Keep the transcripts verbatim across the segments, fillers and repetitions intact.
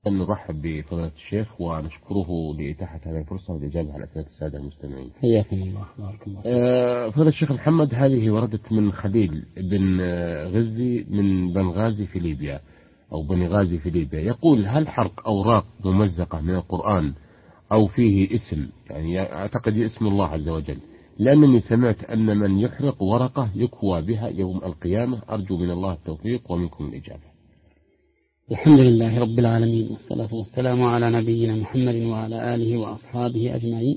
نرحب بفضيلة الشيخ ونشكره لإتاحة هذه الفرصة والإجابة على أسئلة السادة المستمعين. حياكم الله بارك الله. أه فضيلة الشيخ محمد، هذه وردت من خليل بن غزي من بنغازي في ليبيا أو بني غازي في ليبيا، يقول: هل حرق أوراق ممزقة من القرآن أو فيه اسم، يعني أعتقد اسم الله عز وجل، لأنني سمعت أن من يحرق ورقة يكوى بها يوم القيامة، أرجو من الله التوفيق ومنكم الإجابة. الحمد لله رب العالمين، والصلاة والسلام على نبينا محمد وعلى آله وأصحابه أجمعين.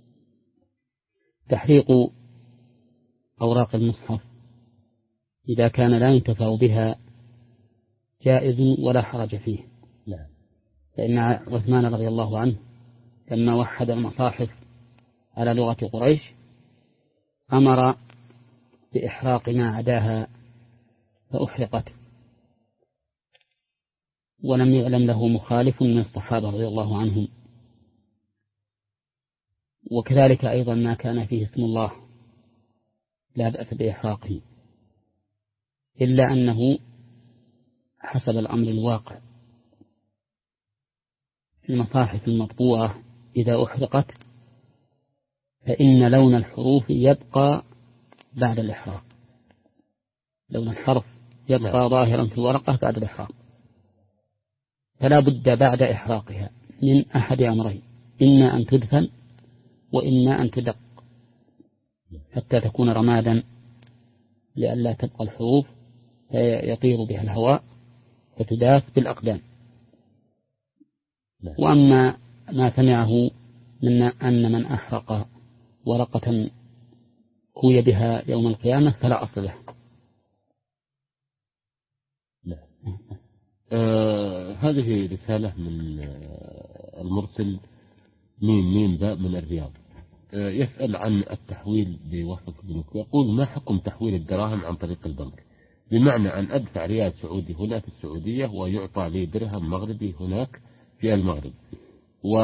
تحريق أوراق المصحف إذا كان لا ينتفع بها جائز ولا حرج فيه. لا. فإن عثمان رضي الله عنه لما وحد المصاحف على لغة قريش أمر بإحراق ما عداها فأحرقت، ولم يعلم له مخالف من الصحابة رضي الله عنهم. وكذلك أيضا ما كان فيه اسم الله لا بأس بإحراقه، إلا أنه حسب الأمر الواقع في المصاحف المطبوعة إذا أحرقت فإن لون الحروف يبقى بعد الإحراق، لون الحرف يبقى ظاهرا في الورقة بعد الإحراق، فلا بد بعد إحراقها من أحد أمرين: إما أن تدفن وإما أن تدق حتى تكون رمادا لئلا تبقى الحروف يطير بها الهواء فتداس بالأقدام. وأما ما سمعه من أن من أحرق ورقة كوي بها يوم القيامة فلا أصل له. آه هذه رسالة من آه المرسل ميم ميم باء من الرياض، آه يسأل عن التحويل بوسط البنوك، يقول: ما حكم تحويل الدراهم عن طريق البنك؟ بمعنى أن أدفع ريال سعودي هنا في السعودية ويعطى لي درهم مغربي هناك في المغرب، و...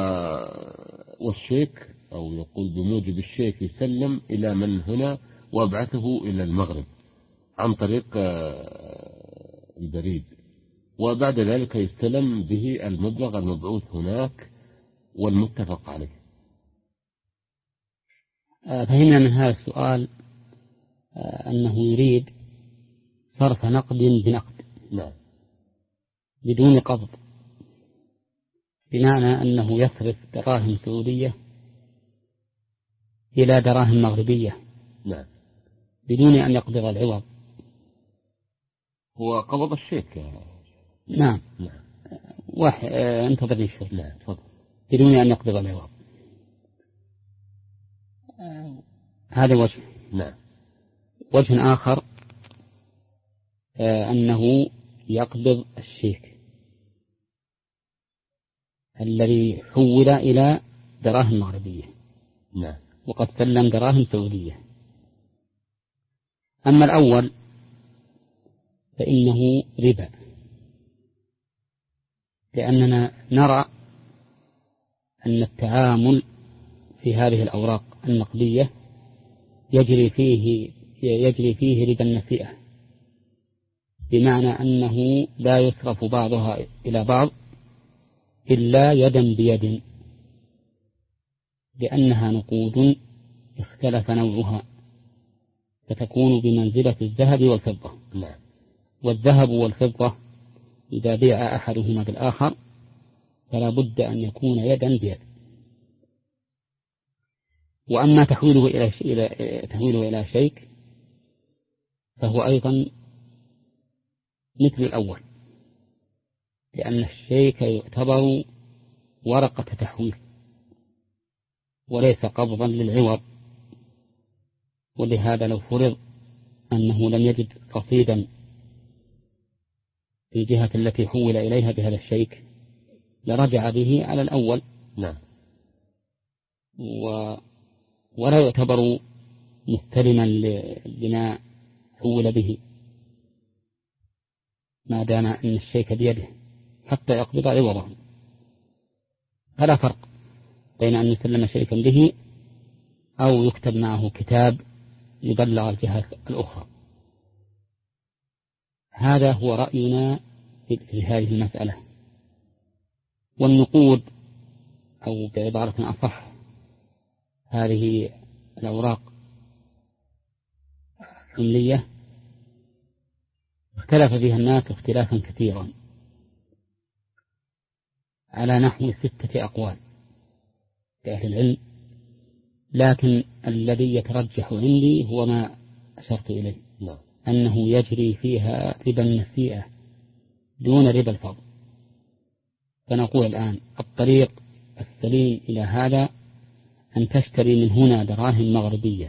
والشيك أو يقول بموجب الشيك يسلم إلى من هنا وأبعثه إلى المغرب عن طريق آه البريد، وبعد ذلك يستلم به المبلغ المبعوث هناك والمتفق عليه. فهمنا من هذا السؤال أنه يريد صرف نقد بنقد. نعم. بدون قبض، بمعنى أنه يصرف دراهم سعودية إلى دراهم مغربية. نعم. بدون أن يقبض العوض. هو قبض الشيك. نعم. نعم. واحد آه انتظرني شوي. لا تفضل. بدون أن يقبض العوض. آه هذا وجه. نعم. وجه آخر آه أنه يقبض الشيك الذي حول إلى دراهم مغربية. نعم. وقد سلم دراهم سعودية. أما الأول فإنه ربا، لأننا نرى أن التعامل في هذه الأوراق النقدية يجري فيه يجري فيه ربا النسيئة، بمعنى أنه لا يصرف بعضها إلى بعض إلا يدا بيد، لأنها نقود اختلف نوعها فتكون بمنزلة الذهب والفضة. نعم. والذهب والفضة إذا بيع أحدهما بالآخر فلا بد أن يكون يدا بيد. وأما تحويله إلى إلى تحويله إلى شيك فهو أيضا مثل الأول، لأن الشيك يعتبر ورقة تحويل وليس قبضا للعوض. ولهذا لو فرض أنه لم يجد رصيدا في الجهة التي حول إليها بهذا الشيك لرجع به على الأول. نعم. و... ولا يعتبر مستلما لما حول به ما دام أن الشيك بيده حتى يقبض عوضه. فلا فرق بين أن يسلم شيئا به أو يكتب معه كتاب يبلغ الجهة الأخرى. هذا هو رأينا في هذه المسألة. والنقود أو بعبارة أصح هذه الأوراق الحملية اختلف فيها الناس اختلافا كثيرا على نحو ستة أقوال لأهل العلم، لكن الذي يترجح عندي هو ما أشرت إليه، لا. أنه يجري فيها ربا النسيئة دون ربا الفضل. فنقول الآن الطريق السليم إلى هذا أن تشتري من هنا دراهم مغربية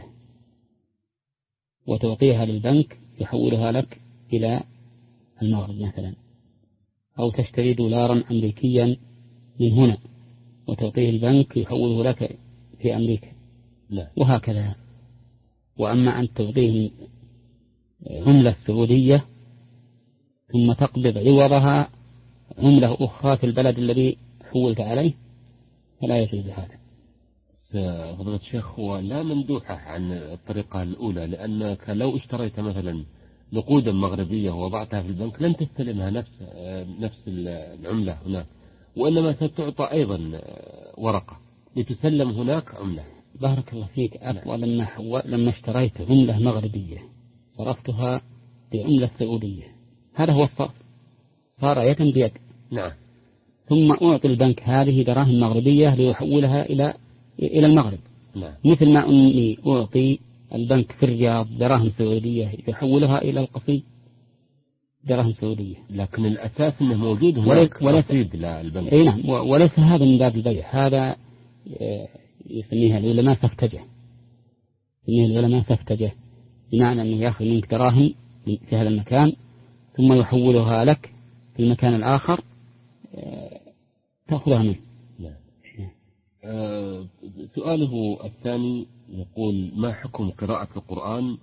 وتعطيها للبنك يحولها لك إلى المغرب مثلا، أو تشتري دولارا أمريكيا من هنا وتعطيه البنك يحوله لك في أمريكا، لا. وهكذا. وأما أن تعطيه عملة سعودية ثم تقبض عوضها عملة أخرى في البلد الذي حولت عليه فلا يجوز هذا. فضيلة الشيخ هو لا مندوحة عن الطريقة الأولى، لأنك لو اشتريت مثلا نقودا مغربية ووضعتها في البنك لن تستلمها نفس نفس العملة هناك، وإنما ستعطى أيضا ورقة لتسلم هناك عملة. بارك الله فيك. أقوى لما حو... لما اشتريت عملة مغربية صرفتها بعملة سعودية، هذا هو الصرف، صار يدا بيد. نعم. ثم أعطي البنك هذه دراهم مغربية ليحولها إلى إلى المغرب. نعم. مثل ما أني أعطي البنك في الرياض دراهم سعودية يحولها إلى القصيم دراهم سعودية. لكن الأساس أنه موجود هناك رصيد للبنك. أي نعم. وليس هذا من باب البيع، هذا يسميها العلماء سفتجة. يسميها العلماء سفتجة بمعنى أنه يأخذ منك دراهم في هذا المكان ثم يحولها لك في المكان الآخر تأخذها منه. نعم. آه سؤاله الثاني يقول: ما حكم قراءة القرآن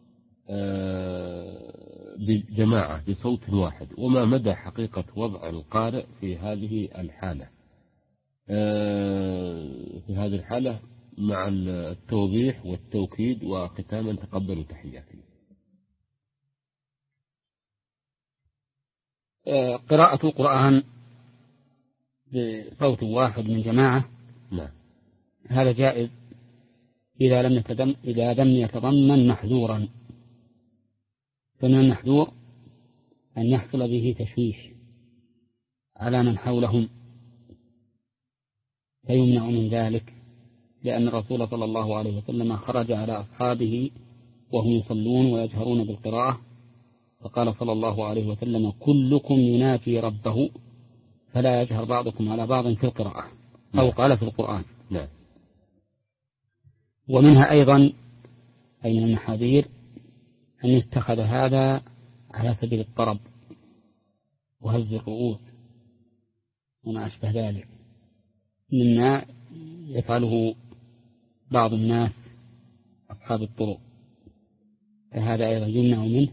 آه بجماعة بصوت واحد، وما مدى حقيقة وضع القارئ في هذه الحالة آه في هذه الحالة مع التوضيح والتوكيد وختاما تقبلوا تحياتي. آه قراءة القرآن بصوت واحد من جماعة نعم. هذا جائز إذا لم يتضمن إذا لم يتضمن محذورا. فمن المحذور أن يحصل به تشويش على من حولهم فيمنع من ذلك، لأن الرسول صلى الله عليه وسلم خرج على أصحابه وهم يصلون ويجهرون بالقراءة فقال صلى الله عليه وسلم: كلكم يناجي ربه فلا يجهر بعضكم على بعض في القراءة، أو قال في القرآن. نعم. ومنها أيضا أي من المحاذير أن يتخذ هذا على سبيل الطرب وهز الرؤوس وما أشبه ذلك مما يفعله بعض الناس أصحاب الطرق، فهذا أيضا يمنع منه.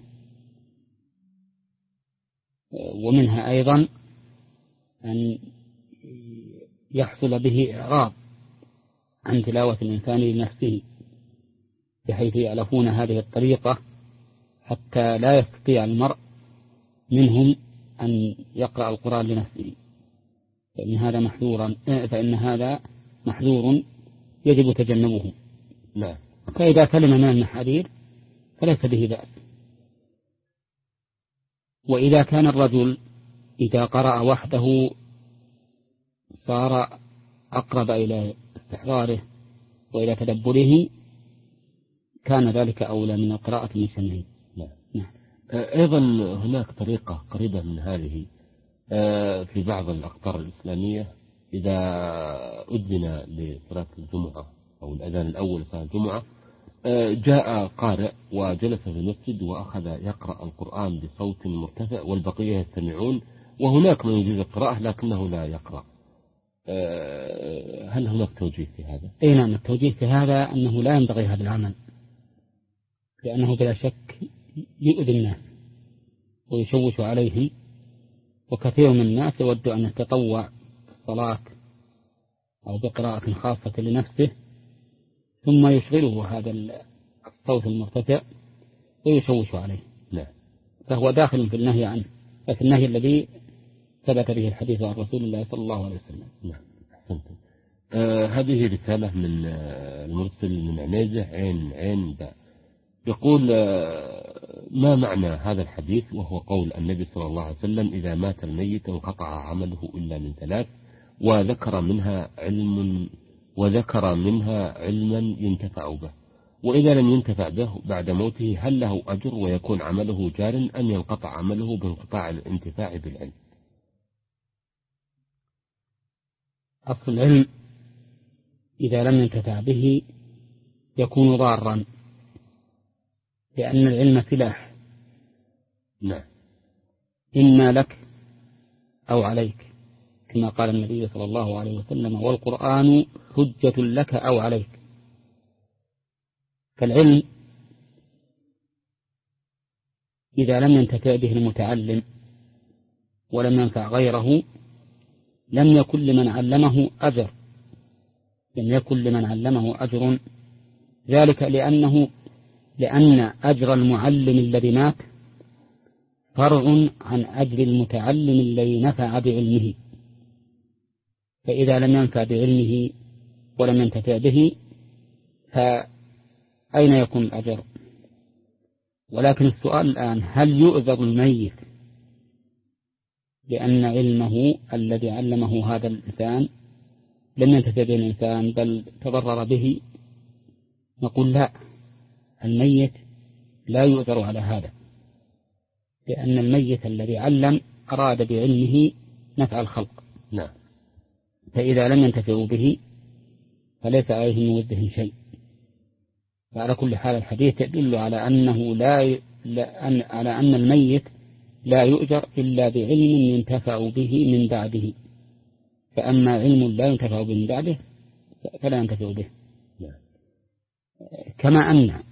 ومنها أيضا أن يحصل به إعراض عن تلاوة الإنسان لنفسه بحيث يألفون هذه الطريقة حتى لا يستطيع المرء منهم أن يقرأ القرآن لنفسه، فإن هذا محذورا فإن هذا محذور يجب تجنبه. لا. فإذا سلم من المحاذير فليس به بأس. وإذا كان الرجل إذا قرأ وحده صار أقرب إلى استحضاره وإلى تدبره كان ذلك أولى من القراءة المسمعين. نعم. أيضا هناك طريقة قريبة من هذه في بعض الأقطار الإسلامية، إذا أذن لصلاة الجمعة أو الأذان الأول لصلاة الجمعة جاء قارئ وجلس في المسجد وأخذ يقرأ القرآن بصوت مرتفع والبقية يستمعون، وهناك من يجوز القراءة لكنه لا يقرأ. هل هناك توجيه في هذا؟ أي نعم. التوجيه في هذا أنه لا ينبغي هذا العمل، لأنه بلا شك يؤذي الناس ويشوش عليهم، وكثير من الناس يود أن يتطوع بالصلاة أو بقراءة خاصة لنفسه ثم يشغله هذا الصوت المرتفع ويشوش عليه. لا. فهو داخل في النهي عنه، في النهي الذي ثبت به الحديث عن رسول الله صلى الله عليه وسلم. نعم. أحسنتم. آه هذه رسالة من آه المرسل من عنيزة عين عين باء، يقول آه ما معنى هذا الحديث وهو قول النبي صلى الله عليه وسلم إذا مات الميت انقطع عمله إلا من ثلاث، وذكر منها علم وذكر منها علما ينتفع به، وإذا لم ينتفع به بعد موته هل له أجر ويكون عمله جار أم ينقطع عمله بانقطاع الانتفاع بالعلم؟ أصل العلم إذا لم ينتفع به يكون ضارا، لأن العلم سلاح. نعم. إما لك أو عليك، كما قال النبي صلى الله عليه وسلم والقرآن حجة لك أو عليك. فالعلم إذا لم ينتفع به المتعلم ولم ينفع غيره لم يكن لمن علمه أجر، لم يكن لمن علمه أجر، ذلك لأنه لأن أجر المعلم الذي مات فرع عن أجر المتعلم الذي نفع بعلمه، فإذا لم ينفع بعلمه ولم ينتفع به فأين يكون الأجر؟ ولكن السؤال الآن هل يؤذر الميت لأن علمه الذي علمه هذا الإنسان لم ينتفع به الإنسان بل تضرر به؟ نقول لا، الميت لا يؤذر على هذا، لأن الميت الذي علم أراد بعلمه نفع الخلق. نعم. فإذا لم ينتفعوا به فليس عليه من وزهم شيء. وعلى كل حال الحديث يدل على أنه لا لأن على أن الميت لا يؤجر إلا بعلم ينتفع به من بعده، فأما علم لا ينتفع به من بعده فلا ينتفع به. كما أن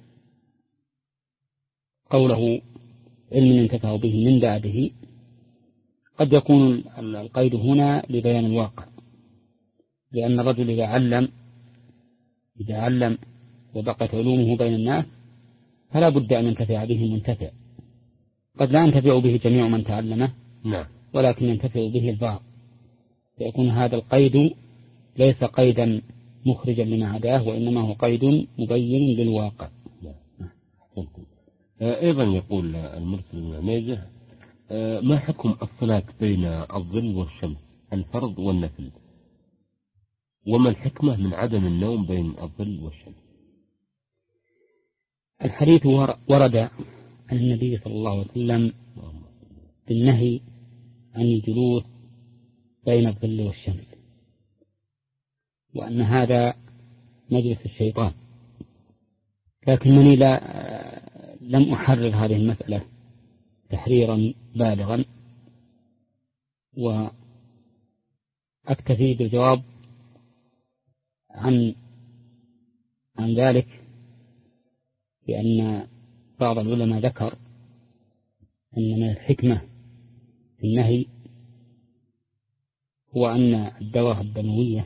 قوله علم ينتفع به من بعده قد يكون القيد هنا لبيان الواقع، لأن الرجل إذا علم إذا علم وبقت علومه بين الناس فلا بد أن ينتفع به منتفع، قد لا ينتفع به جميع من تعلمه نعم. ولكن ينتفع به البعض، فيكون هذا القيد ليس قيدا مخرجا لما عداه، وإنما هو قيد مبين للواقع. نعم. أيضا يقول المرسل من عنيزة ما حكم الصلاة بين الظل والشمس الفرض والنفل، وما الحكمة من عدم النوم بين الظل والشمس؟ الحديث ورد عن النبي صلى الله عليه وسلم بالنهي عن الجلوس بين الظل والشمس، وأن هذا مجلس الشيطان، لكنني لا لم أحرر هذه المسألة تحريرا بالغا، وأكتفي بالجواب عن عن ذلك بأن بعض العلماء ذكر أن من الحكمة في النهي هو أن الدورة الدموية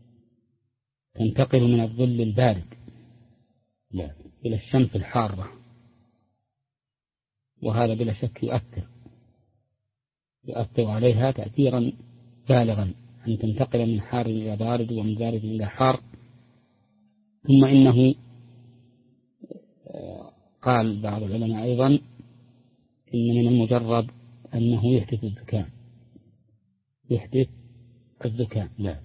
تنتقل من الظل البارد لا. إلى الشمس الحارة، وهذا بلا شك يؤثر يؤثر عليها تأثيرا بالغا، أن تنتقل من حار إلى بارد ومن بارد إلى حار. ثم إنه قال بعض العلماء أيضا إن من المجرب أنه يحدث الزكام يحدث الزكام نعم.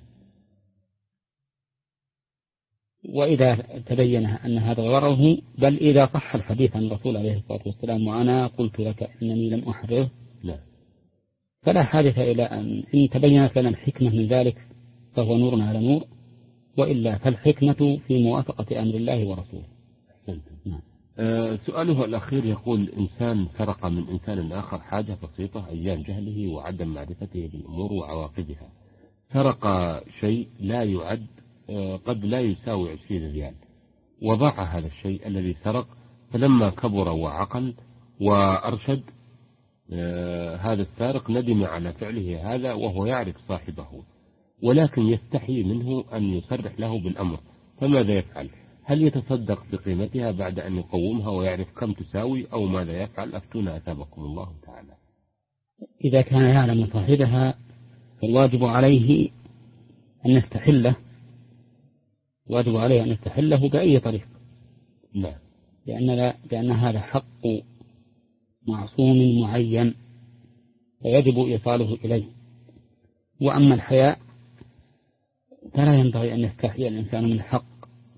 وإذا تبين أن هذا غرضه، بل إذا صح الحديث عن الرسول عليه الصلاة والسلام وأنا قلت لك إنني لم أحرره لا. فلا حاجة إلى أن إن تبينت لنا الحكمة من ذلك فهو نور على نور، وإلا فالحكمة في موافقة أمر الله ورسوله. نعم. أه سؤاله الأخير يقول إنسان سرق من إنسان آخر حاجة بسيطة أيام جهله وعدم معرفته بالأمور وعواقبها، سرق شيء لا يعد أه قد لا يساوي عشرين ريال، وضاع هذا الشيء الذي سرق، فلما كبر وعقل وأرشد أه هذا السارق ندم على فعله هذا وهو يعرف صاحبه، ولكن يستحي منه أن يصرح له بالأمر، فماذا يفعل؟ هل يتصدق بقيمتها بعد أن يقومها ويعرف كم تساوي، أو ماذا يفعل؟ أفتونا أثابكم الله تعالى. إذا كان يعلم صاحبها فالواجب عليه أن يستحله، واجب عليه أن يستحله بأي طريق. نعم. لأن, لا لأن هذا حق معصوم معين فيجب إيصاله إليه. وأما الحياء فلا ينبغي أن يستحي الإنسان من الحق،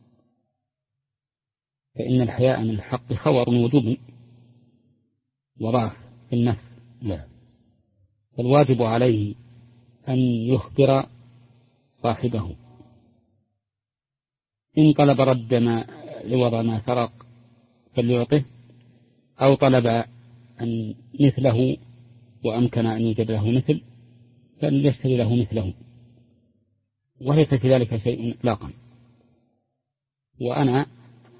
فإن الحياء من الحق خور وجوب وضعف في النفس. نعم. فالواجب عليه أن يخبر صاحبه، إن طلب رد ما لوضع ما سرق فليعطه، أو طلب أن مثله وأمكن أن يوجد له مثل فليشتري له مثله، وليس في ذلك شيء إطلاقا. وأنا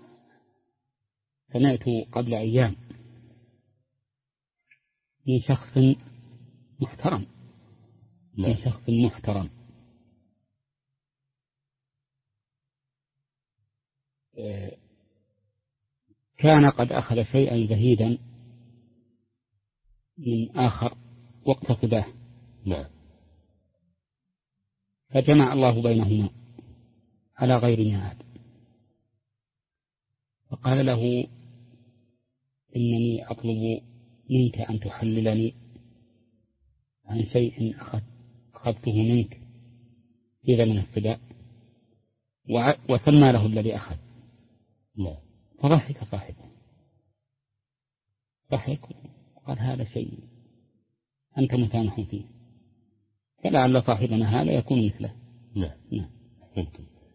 سمعت قبل أيام من شخص محترم من شخص محترم كان قد أخذ شيئا زهيدا من آخر واقتصباه. نعم. فجمع الله بينهما على غير ميعاد، فقال له إنني أطلب منك أن تحللني عن شيء أخذته منك في ذمن الفداء، وسمى له الذي أخذ. نعم. فضحك صاحبه، ضحك وقال هذا شيء أنت مسامح فيه، فلعل صاحبنا هذا يكون مثله. نعم. نعم.